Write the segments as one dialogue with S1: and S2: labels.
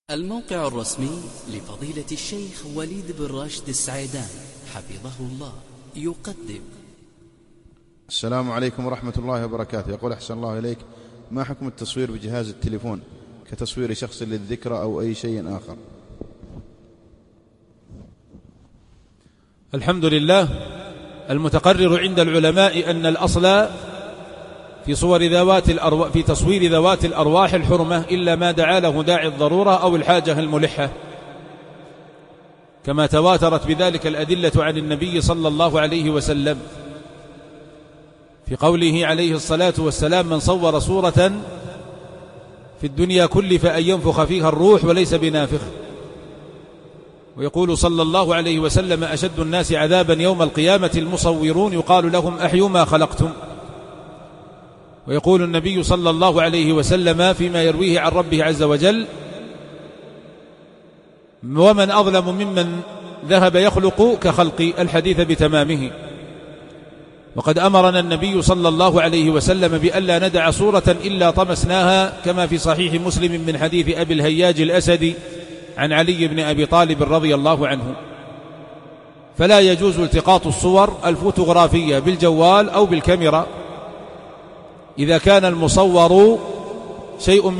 S1: الموقع الرسمي لفضيلة الشيخ وليد بن راشد السعيدان حفظه الله يقدم.
S2: السلام عليكم ورحمة الله وبركاته. يقول أحسن الله إليك، ما حكم التصوير بجهاز التليفون كتصوير شخص للذكرى أو أي شيء آخر؟
S3: الحمد لله. المتقرر عند العلماء أن الأصل في تصوير ذوات الأرواح الحرمة إلا ما دعا له داعي الضرورة أو الحاجة الملحة، كما تواترت بذلك الأدلة عن النبي صلى الله عليه وسلم في قوله عليه الصلاة والسلام: من صور صورة في الدنيا كلف أن ينفخ فيها الروح وليس بنافخ. ويقول صلى الله عليه وسلم: أشد الناس عذابا يوم القيامة المصورون يقال لهم أحيوا ما خلقتم. ويقول النبي صلى الله عليه وسلم فيما يرويه عن ربه عز وجل: ومن أظلم ممن ذهب يخلق كخلقي، الحديث بتمامه. وقد أمرنا النبي صلى الله عليه وسلم بألا ندع صورة إلا طمسناها، كما في صحيح مسلم من حديث أبي الهياج الأسدي عن علي بن أبي طالب رضي الله عنه. فلا يجوز التقاط الصور الفوتوغرافية بالجوال أو بالكاميرا إذا كان المصور شيئا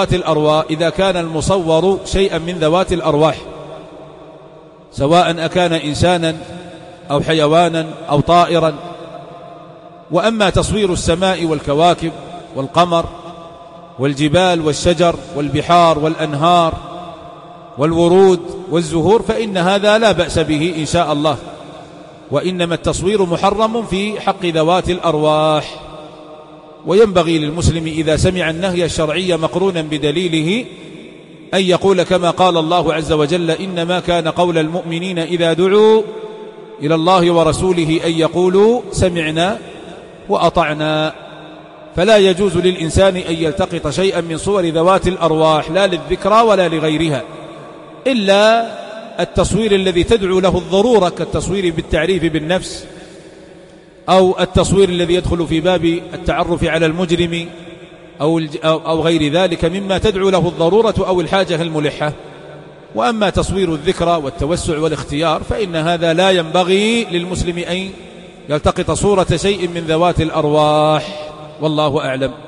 S3: من ذوات الأرواح، سواء أكان إنسانا أو حيوانا أو طائرا. وأما تصوير السماء والكواكب والقمر والجبال والشجر والبحار والأنهار والورود والزهور فإن هذا لا بأس به إن شاء الله، وإنما التصوير محرم في حق ذوات الأرواح. وينبغي للمسلم إذا سمع النهي الشرعي مقرونا بدليله أن يقول كما قال الله عز وجل: إنما كان قول المؤمنين إذا دعوا إلى الله ورسوله أن يقولوا سمعنا وأطعنا. فلا يجوز للإنسان أن يلتقط شيئا من صور ذوات الأرواح لا للذكرى ولا لغيرها، إلا التصوير الذي تدعو له الضرورة، كالتصوير بالتعريف بالنفس، أو التصوير الذي يدخل في باب التعرف على المجرم أو غير ذلك مما تدعو له الضرورة أو الحاجة الملحة. وأما تصوير الذكرى والتوسع والاختيار فإن هذا لا ينبغي للمسلم أن يلتقط صورة شيء من ذوات الأرواح، والله أعلم.